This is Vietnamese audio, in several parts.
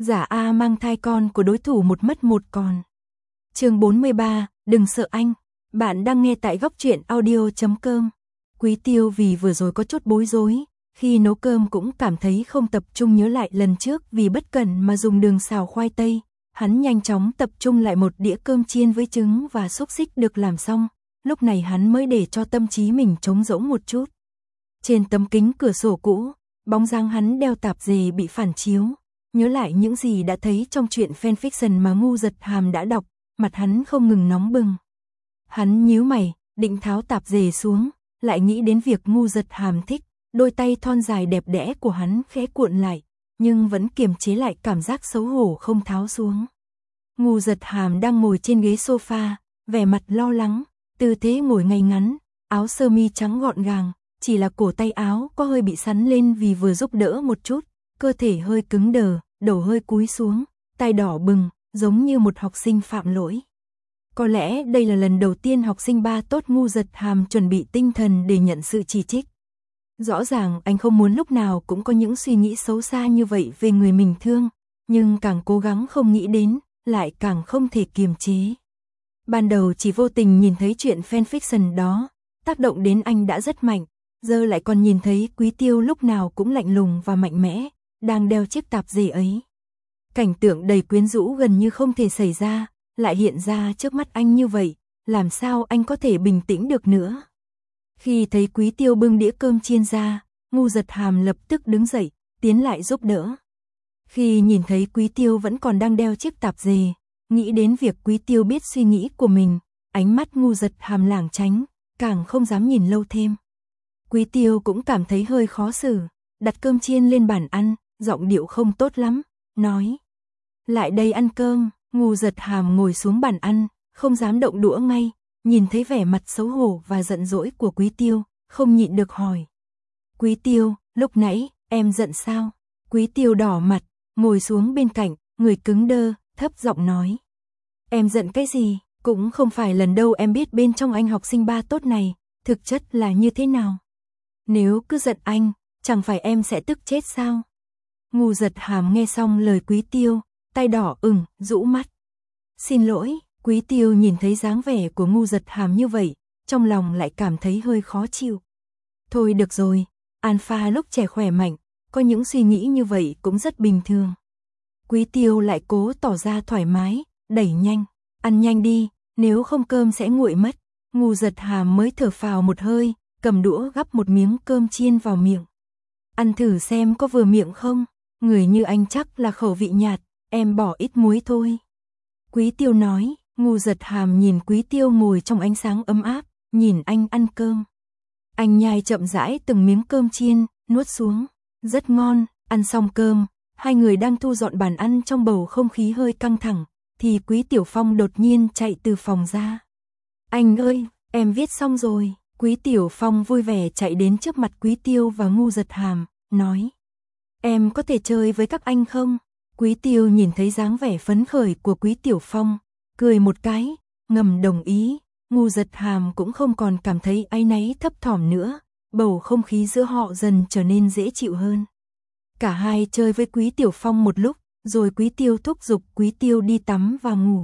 Giả A mang thai con của đối thủ một mất một còn. Chương 43, đừng sợ anh. Bạn đang nghe tại góc truyện audio.com. Quý Tiêu vì vừa rồi có chút bối rối, khi nấu cơm cũng cảm thấy không tập trung nhớ lại lần trước vì bất cẩn mà dùng đường xào khoai tây. Hắn nhanh chóng tập trung lại một đĩa cơm chiên với trứng và xúc xích được làm xong, lúc này hắn mới để cho tâm trí mình trống rỗng một chút. Trên tấm kính cửa sổ cũ, bóng dáng hắn đeo tạp dề bị phản chiếu, nhớ lại những gì đã thấy trong truyện fanfiction mà Ngu Giật Hàm đã đọc, mặt hắn không ngừng nóng bừng. Hắn nhíu mày, định tháo tạp dề xuống, lại nghĩ đến việc Ngu Giật Hàm thích, đôi tay thon dài đẹp đẽ của hắn khẽ cuộn lại, nhưng vẫn kiềm chế lại cảm giác xấu hổ không tháo xuống. Ngu Giật Hàm đang ngồi trên ghế sofa, vẻ mặt lo lắng, tư thế ngồi ngay ngắn, áo sơ mi trắng gọn gàng, chỉ là cổ tay áo có hơi bị sắn lên vì vừa giúp đỡ một chút, cơ thể hơi cứng đờ, đầu hơi cúi xuống, tai đỏ bừng, giống như một học sinh phạm lỗi. Có lẽ đây là lần đầu tiên học sinh ba tốt Ngu Giật Hàm chuẩn bị tinh thần để nhận sự chỉ trích. Rõ ràng anh không muốn lúc nào cũng có những suy nghĩ xấu xa như vậy về người mình thương, nhưng càng cố gắng không nghĩ đến, lại càng không thể kiềm chế. Ban đầu chỉ vô tình nhìn thấy chuyện fanfiction đó, tác động đến anh đã rất mạnh, giờ lại còn nhìn thấy Quý Tiêu lúc nào cũng lạnh lùng và mạnh mẽ, đang đeo chiếc tạp dề ấy. Cảnh tượng đầy quyến rũ gần như không thể xảy ra, lại hiện ra trước mắt anh như vậy, làm sao anh có thể bình tĩnh được nữa. Khi thấy Quý Tiêu bưng đĩa cơm chiên ra, Ngu Giật Hàm lập tức đứng dậy, tiến lại giúp đỡ. Khi nhìn thấy Quý Tiêu vẫn còn đang đeo chiếc tạp dề, nghĩ đến việc Quý Tiêu biết suy nghĩ của mình, ánh mắt Ngu Giật Hàm lảng tránh, càng không dám nhìn lâu thêm. Quý Tiêu cũng cảm thấy hơi khó xử, đặt cơm chiên lên bàn ăn, giọng điệu không tốt lắm, nói: "Lại đây ăn cơm." Ngu Giật Hàm ngồi xuống bàn ăn, không dám động đũa ngay, nhìn thấy vẻ mặt xấu hổ và giận dỗi của Quý Tiêu, không nhịn được hỏi: "Quý Tiêu, lúc nãy, em giận sao?" Quý Tiêu đỏ mặt, ngồi xuống bên cạnh, người cứng đơ, thấp giọng nói: "Em giận cái gì, cũng không phải lần đầu em biết bên trong anh học sinh ba tốt này, thực chất là như thế nào. Nếu cứ giận anh, chẳng phải em sẽ tức chết sao?" Ngu Giật Hàm nghe xong lời Quý Tiêu, tay đỏ ửng, rũ mắt. "Xin lỗi." Quý Tiêu nhìn thấy dáng vẻ của Ngu Giật Hàm như vậy, trong lòng lại cảm thấy hơi khó chịu. Thôi được rồi, Alpha lúc trẻ khỏe mạnh, có những suy nghĩ như vậy cũng rất bình thường. Quý Tiêu lại cố tỏ ra thoải mái, đẩy nhanh: "Ăn nhanh đi, nếu không cơm sẽ nguội mất." Ngu Giật Hàm mới thở phào một hơi, cầm đũa gắp một miếng cơm chiên vào miệng. "Ăn thử xem có vừa miệng không, người như anh chắc là khẩu vị nhạt, em bỏ ít muối thôi." Quý Tiêu nói. Ngu Giật Hàm nhìn Quý Tiêu ngồi trong ánh sáng ấm áp, nhìn anh ăn cơm. Anh nhai chậm rãi từng miếng cơm chiên, nuốt xuống, rất ngon. Ăn xong cơm, hai người đang thu dọn bàn ăn trong bầu không khí hơi căng thẳng, thì Quý Tiểu Phong đột nhiên chạy từ phòng ra. "Anh ơi, em viết xong rồi." Quý Tiểu Phong vui vẻ chạy đến trước mặt Quý Tiêu và Ngu Giật Hàm, nói: "Em có thể chơi với các anh không?" Quý Tiêu nhìn thấy dáng vẻ phấn khởi của Quý Tiểu Phong, cười một cái, ngầm đồng ý. Ngu Giật Hàm cũng không còn cảm thấy áy náy thấp thỏm nữa, bầu không khí giữa họ dần trở nên dễ chịu hơn. Cả hai chơi với Quý Tiểu Phong một lúc, rồi Quý Tiêu thúc giục Quý Tiêu đi tắm và ngủ.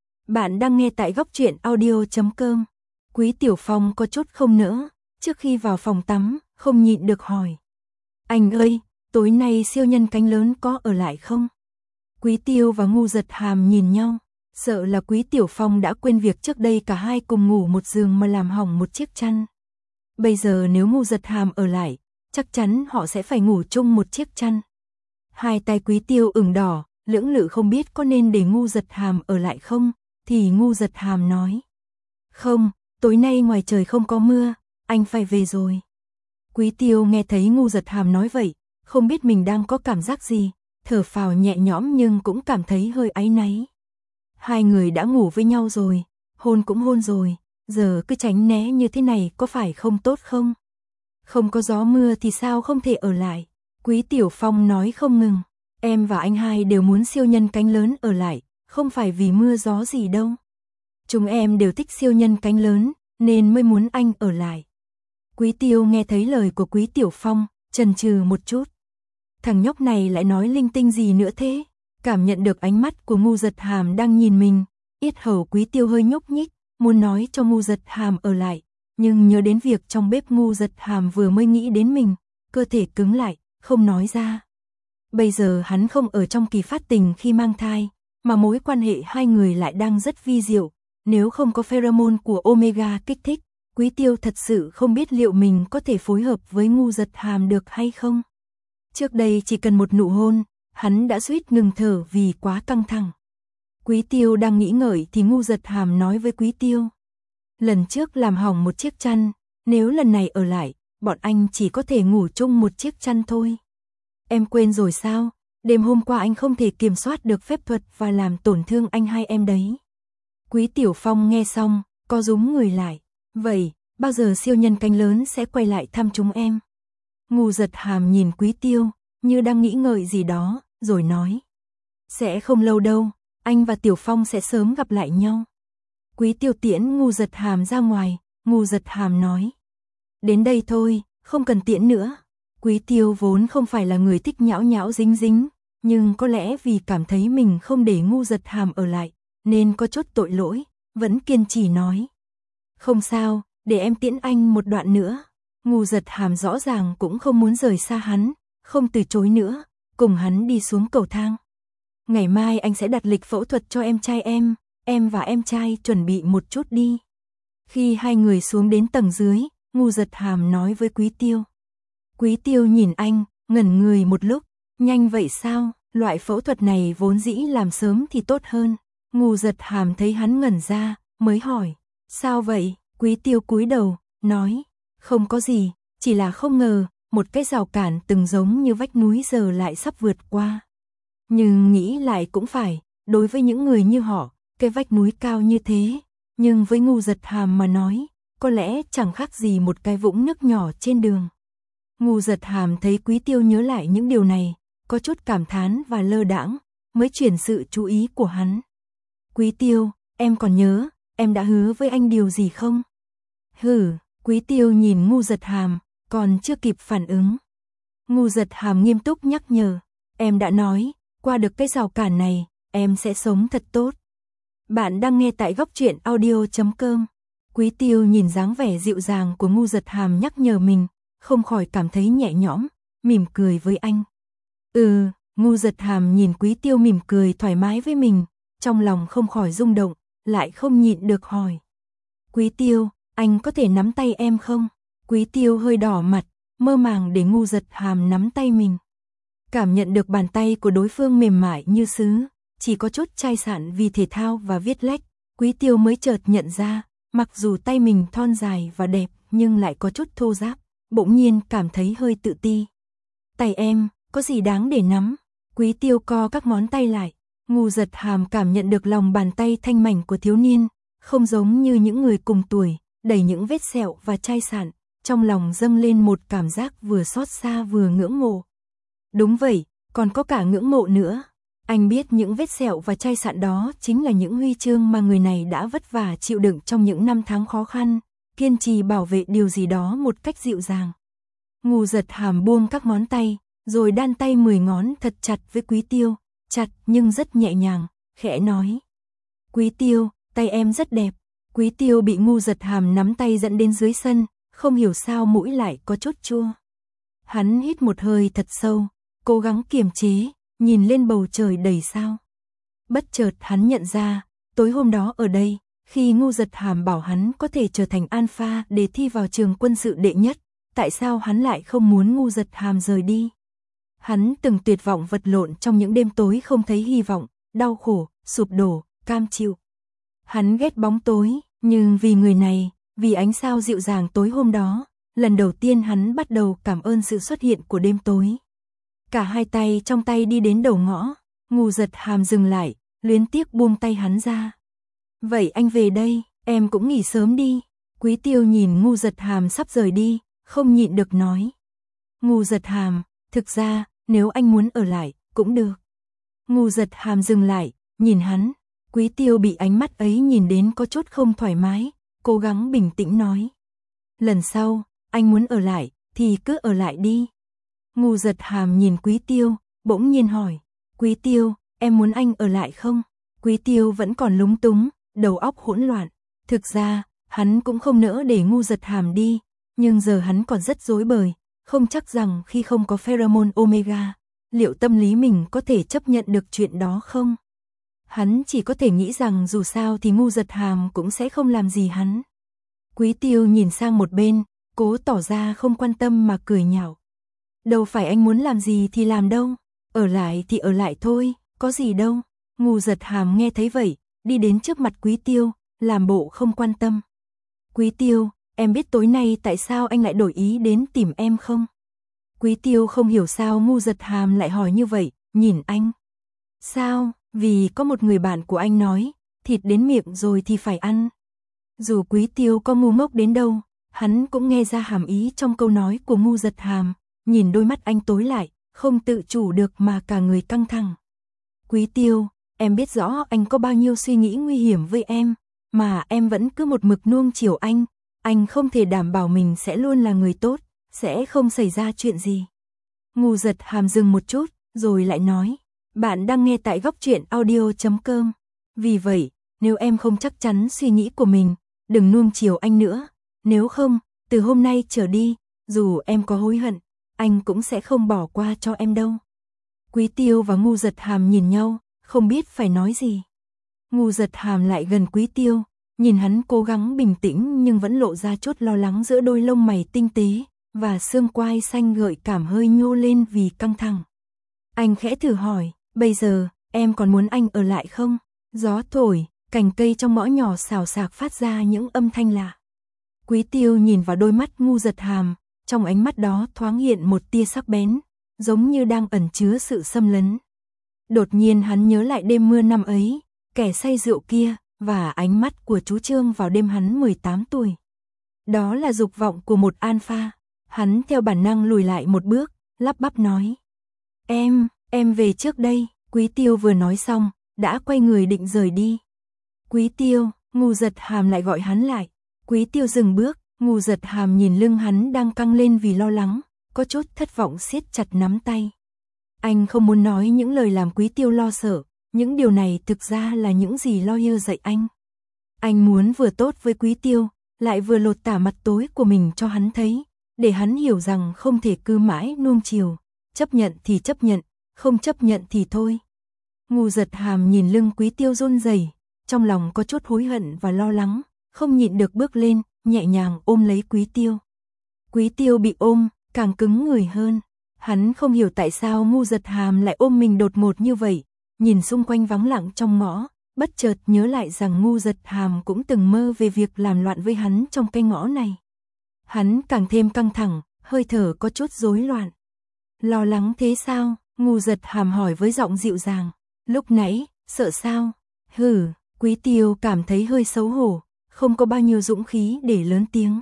Bạn đang nghe tại góc truyện audio.com. Quý Tiểu Phong có chút không nỡ, trước khi vào phòng tắm, không nhịn được hỏi: "Anh ơi, tối nay siêu nhân cánh lớn có ở lại không?" Quý Tiêu và Ngu Giật Hàm nhìn nhau, sợ là Quý Tiểu Phong đã quên việc trước đây cả hai cùng ngủ một giường mà làm hỏng một chiếc chăn. Bây giờ nếu Ngu Giật Hàm ở lại, chắc chắn họ sẽ phải ngủ chung một chiếc chăn. Hai tay Quý Tiêu ửng đỏ, lưỡng lự không biết có nên để Ngu Giật Hàm ở lại không, thì Ngu Giật Hàm nói: "Không, tối nay ngoài trời không có mưa, anh phải về rồi." Quý Tiêu nghe thấy Ngu Giật Hàm nói vậy, không biết mình đang có cảm giác gì, thở phào nhẹ nhõm nhưng cũng cảm thấy hơi áy náy. Hai người đã ngủ với nhau rồi, hôn cũng hôn rồi, giờ cứ tránh né như thế này có phải không tốt không? Không có gió mưa thì sao không thể ở lại? Quý Tiểu Phong nói không ngừng: "Em và anh hai đều muốn siêu nhân cánh lớn ở lại, không phải vì mưa gió gì đâu. Chúng em đều thích siêu nhân cánh lớn, nên mới muốn anh ở lại." Quý Tiêu nghe thấy lời của Quý Tiểu Phong, chần chừ một chút. Thằng nhóc này lại nói linh tinh gì nữa thế? Cảm nhận được ánh mắt của Ngu Giật Hàm đang nhìn mình, yết hầu Quý Tiêu hơi nhúc nhích, muốn nói cho Ngu Giật Hàm ở lại, nhưng nhớ đến việc trong bếp Ngu Giật Hàm vừa mới nghĩ đến mình, cơ thể cứng lại, không nói ra. Bây giờ hắn không ở trong kỳ phát tình khi mang thai, mà mối quan hệ hai người lại đang rất vi diệu, nếu không có pheromone của Omega kích thích, Quý Tiêu thật sự không biết liệu mình có thể phối hợp với Ngu Giật Hàm được hay không. Trước đây chỉ cần một nụ hôn, hắn đã suýt ngừng thở vì quá căng thẳng. Quý Tiêu đang nghĩ ngợi thì Ngu Giật Hàm nói với Quý Tiêu. Lần trước làm hỏng một chiếc chăn, nếu lần này ở lại, bọn anh chỉ có thể ngủ chung một chiếc chăn thôi. Em quên rồi sao, đêm hôm qua anh không thể kiểm soát được phép thuật và làm tổn thương anh hai em đấy. Quý Tiểu Phong nghe xong, co rúm người lại. Vậy, bao giờ siêu nhân cánh lớn sẽ quay lại thăm chúng em? Ngu Giật Hàm nhìn Quý Tiêu, như đang nghĩ ngợi gì đó, rồi nói. Sẽ không lâu đâu, anh và Tiểu Phong sẽ sớm gặp lại nhau. Quý Tiêu tiễn Ngu Giật Hàm ra ngoài, Ngu Giật Hàm nói. Đến đây thôi, không cần tiễn nữa. Quý Tiêu vốn không phải là người thích nhão nhão dính dính, nhưng có lẽ vì cảm thấy mình không để Ngu Giật Hàm ở lại, nên có chút tội lỗi, vẫn kiên trì nói. Không sao, để em tiễn anh một đoạn nữa. Ngu Giật Hàm rõ ràng cũng không muốn rời xa hắn, không từ chối nữa, cùng hắn đi xuống cầu thang. Ngày mai anh sẽ đặt lịch phẫu thuật cho em trai em và em trai chuẩn bị một chút đi. Khi hai người xuống đến tầng dưới, Ngu Giật Hàm nói với Quý Tiêu. Quý Tiêu nhìn anh, ngẩn người một lúc, nhanh vậy sao, loại phẫu thuật này vốn dĩ làm sớm thì tốt hơn. Ngu Giật Hàm thấy hắn ngẩn ra, mới hỏi, sao vậy? Quý Tiêu cúi đầu, nói, không có gì, chỉ là không ngờ, một cái rào cản từng giống như vách núi giờ lại sắp vượt qua. Nhưng nghĩ lại cũng phải, đối với những người như họ, cái vách núi cao như thế, nhưng với Ngu Giật Hàm mà nói, có lẽ chẳng khác gì một cái vũng nước nhỏ trên đường. Ngu Giật Hàm thấy Quý Tiêu nhớ lại những điều này, có chút cảm thán và lơ đãng, mới chuyển sự chú ý của hắn. Quý Tiêu, em còn nhớ, em đã hứa với anh điều gì không? Hừ, Quý Tiêu nhìn Ngu Giật Hàm, còn chưa kịp phản ứng. Ngu Giật Hàm nghiêm túc nhắc nhở, em đã nói, qua được cái rào cản này, em sẽ sống thật tốt. Bạn đang nghe tại góc truyện audio.com. Quý Tiêu nhìn dáng vẻ dịu dàng của Ngu Giật Hàm nhắc nhở mình, không khỏi cảm thấy nhẹ nhõm, mỉm cười với anh. Ngu Giật Hàm nhìn Quý Tiêu mỉm cười thoải mái với mình, trong lòng không khỏi rung động, lại không nhịn được hỏi. Quý Tiêu, anh có thể nắm tay em không? Quý Tiêu hơi đỏ mặt, mơ màng để Ngu Giật Hàm nắm tay mình. Cảm nhận được bàn tay của đối phương mềm mại như sứ, chỉ có chút chai sạn vì thể thao và viết lách, Quý Tiêu mới chợt nhận ra, mặc dù tay mình thon dài và đẹp nhưng lại có chút thô ráp, bỗng nhiên cảm thấy hơi tự ti. Tay em, có gì đáng để nắm? Quý Tiêu co các ngón tay lại, Ngu Giật Hàm cảm nhận được lòng bàn tay thanh mảnh của thiếu niên, không giống như những người cùng tuổi, đầy những vết sẹo và chai sạn, trong lòng dâng lên một cảm giác vừa xót xa vừa ngưỡng mộ. Đúng vậy, còn có cả ngưỡng mộ nữa. Anh biết những vết sẹo và chai sạn đó chính là những huy chương mà người này đã vất vả chịu đựng trong những năm tháng khó khăn, kiên trì bảo vệ điều gì đó một cách dịu dàng. Ngu Giật Hàm buông các ngón tay, rồi đan tay 10 ngón thật chặt với Quý Tiêu, chặt nhưng rất nhẹ nhàng, khẽ nói. Quý Tiêu, tay em rất đẹp. Quý Tiêu bị Ngu Giật Hàm nắm tay dẫn đến dưới sân, không hiểu sao mũi lại có chút chua. Hắn hít một hơi thật sâu, cố gắng kiềm chế, nhìn lên bầu trời đầy sao. Bất chợt hắn nhận ra, tối hôm đó ở đây, khi Ngu Giật Hàm bảo hắn có thể trở thành alpha để thi vào trường quân sự đệ nhất, tại sao hắn lại không muốn Ngu Giật Hàm rời đi? Hắn từng tuyệt vọng vật lộn trong những đêm tối không thấy hy vọng, đau khổ, sụp đổ, cam chịu. Hắn ghét bóng tối, nhưng vì người này, vì ánh sao dịu dàng tối hôm đó, lần đầu tiên hắn bắt đầu cảm ơn sự xuất hiện của đêm tối. Cả hai tay trong tay đi đến đầu ngõ, Ngu Giật Hàm dừng lại, luyến tiếc buông tay hắn ra. Vậy anh về đây, em cũng nghỉ sớm đi. Quý Tiêu nhìn Ngu Giật Hàm sắp rời đi, không nhịn được nói. Ngu Giật Hàm, thực ra, nếu anh muốn ở lại, cũng được. Ngu Giật Hàm dừng lại, nhìn hắn. Quý Tiêu bị ánh mắt ấy nhìn đến có chút không thoải mái, cố gắng bình tĩnh nói. Lần sau, anh muốn ở lại, thì cứ ở lại đi. Ngu Giật Hàm nhìn Quý Tiêu, bỗng nhiên hỏi. Quý Tiêu, em muốn anh ở lại không? Quý Tiêu vẫn còn lúng túng, đầu óc hỗn loạn. Thực ra, hắn cũng không nỡ để Ngu Giật Hàm đi, nhưng giờ hắn còn rất rối bời, không chắc rằng khi không có pheromone omega, liệu tâm lý mình có thể chấp nhận được chuyện đó không? Hắn chỉ có thể nghĩ rằng dù sao thì Ngu Giật Hàm cũng sẽ không làm gì hắn. Quý Tiêu nhìn sang một bên, cố tỏ ra không quan tâm mà cười nhạo. Đâu phải anh muốn làm gì thì làm đâu, ở lại thì ở lại thôi, có gì đâu. Ngu Giật Hàm nghe thấy vậy, đi đến trước mặt Quý Tiêu, làm bộ không quan tâm. Quý Tiêu, em biết tối nay tại sao anh lại đổi ý đến tìm em không? Quý Tiêu không hiểu sao Ngu Giật Hàm lại hỏi như vậy, nhìn anh. Sao? Vì có một người bạn của anh nói, thịt đến miệng rồi thì phải ăn. Dù Quý Tiêu có ngu ngốc đến đâu, hắn cũng nghe ra hàm ý trong câu nói của Ngu Giật Hàm, nhìn đôi mắt anh tối lại, không tự chủ được mà cả người căng thẳng. Quý Tiêu, em biết rõ anh có bao nhiêu suy nghĩ nguy hiểm với em, mà em vẫn cứ một mực nuông chiều anh không thể đảm bảo mình sẽ luôn là người tốt, sẽ không xảy ra chuyện gì. Ngu Giật Hàm dừng một chút, rồi lại nói, bạn đang nghe tại Góc Truyện Audio.com. Vì vậy, nếu em không chắc chắn suy nghĩ của mình, đừng nuông chiều anh nữa, nếu không, từ hôm nay trở đi, dù em có hối hận, anh cũng sẽ không bỏ qua cho em đâu. Quý Tiêu và Ngu Giật Hàm nhìn nhau, không biết phải nói gì. Ngu Giật Hàm lại gần Quý Tiêu, nhìn hắn cố gắng bình tĩnh nhưng vẫn lộ ra chút lo lắng giữa đôi lông mày tinh tế, và xương quai xanh gợi cảm hơi nhô lên vì căng thẳng. Anh khẽ thử hỏi, bây giờ, em còn muốn anh ở lại không? Gió thổi, cành cây trong ngõ nhỏ xào xạc phát ra những âm thanh lạ. Quý Tiêu nhìn vào đôi mắt Ngu Giật Hàm, trong ánh mắt đó thoáng hiện một tia sắc bén, giống như đang ẩn chứa sự xâm lấn. Đột nhiên hắn nhớ lại đêm mưa năm ấy, kẻ say rượu kia, và ánh mắt của chú Trương vào đêm hắn 18 tuổi. Đó là dục vọng của một alpha. Hắn theo bản năng lùi lại một bước, lắp bắp nói. Em về trước đây. Quý Tiêu vừa nói xong, đã quay người định rời đi. Quý Tiêu, Ngu Giật Hàm lại gọi hắn lại. Quý Tiêu dừng bước, Ngu Giật Hàm nhìn lưng hắn đang căng lên vì lo lắng, có chút thất vọng siết chặt nắm tay. Anh không muốn nói những lời làm Quý Tiêu lo sợ, những điều này thực ra là những gì lawyer dạy anh. Anh muốn vừa tốt với Quý Tiêu, lại vừa lột tả mặt tối của mình cho hắn thấy, để hắn hiểu rằng không thể cứ mãi nuông chiều, chấp nhận thì chấp nhận, không chấp nhận thì thôi. Ngu Giật Hàm nhìn lưng Quý Tiêu run rẩy, trong lòng có chút hối hận và lo lắng, không nhịn được bước lên, nhẹ nhàng ôm lấy Quý Tiêu. Quý Tiêu bị ôm, càng cứng người hơn. Hắn không hiểu tại sao Ngu Giật Hàm lại ôm mình đột ngột như vậy, nhìn xung quanh vắng lặng trong ngõ, bất chợt nhớ lại rằng Ngu Giật Hàm cũng từng mơ về việc làm loạn với hắn trong cái ngõ này. Hắn càng thêm căng thẳng, hơi thở có chút rối loạn. Lo lắng thế sao? Ngu Giật Hàm hỏi với giọng dịu dàng. Lúc nãy, sợ sao? Hừ, Quý Tiêu cảm thấy hơi xấu hổ, không có bao nhiêu dũng khí để lớn tiếng.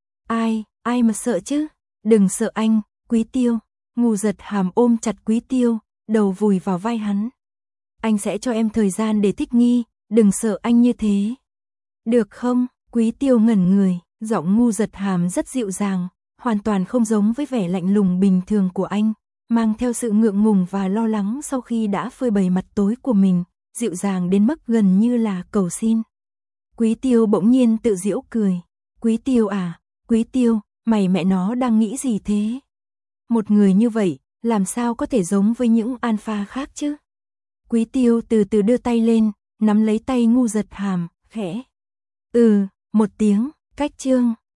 Ai mà sợ chứ? Đừng sợ anh, Quý Tiêu. Ngu Giật Hàm ôm chặt Quý Tiêu, đầu vùi vào vai hắn. Anh sẽ cho em thời gian để thích nghi, đừng sợ anh như thế. Được không? Quý Tiêu ngẩn người, giọng Ngu Giật Hàm rất dịu dàng, hoàn toàn không giống với vẻ lạnh lùng bình thường của anh, mang theo sự ngượng ngùng và lo lắng sau khi đã phơi bày mặt tối của mình, dịu dàng đến mức gần như là cầu xin. Quý Tiêu bỗng nhiên tự giễu cười. Quý Tiêu à, Quý Tiêu, mày mẹ nó đang nghĩ gì thế? Một người như vậy, làm sao có thể giống với những alpha khác chứ? Quý Tiêu từ từ đưa tay lên, nắm lấy tay Ngu Giật Hàm, khẽ. Một tiếng, cách chương.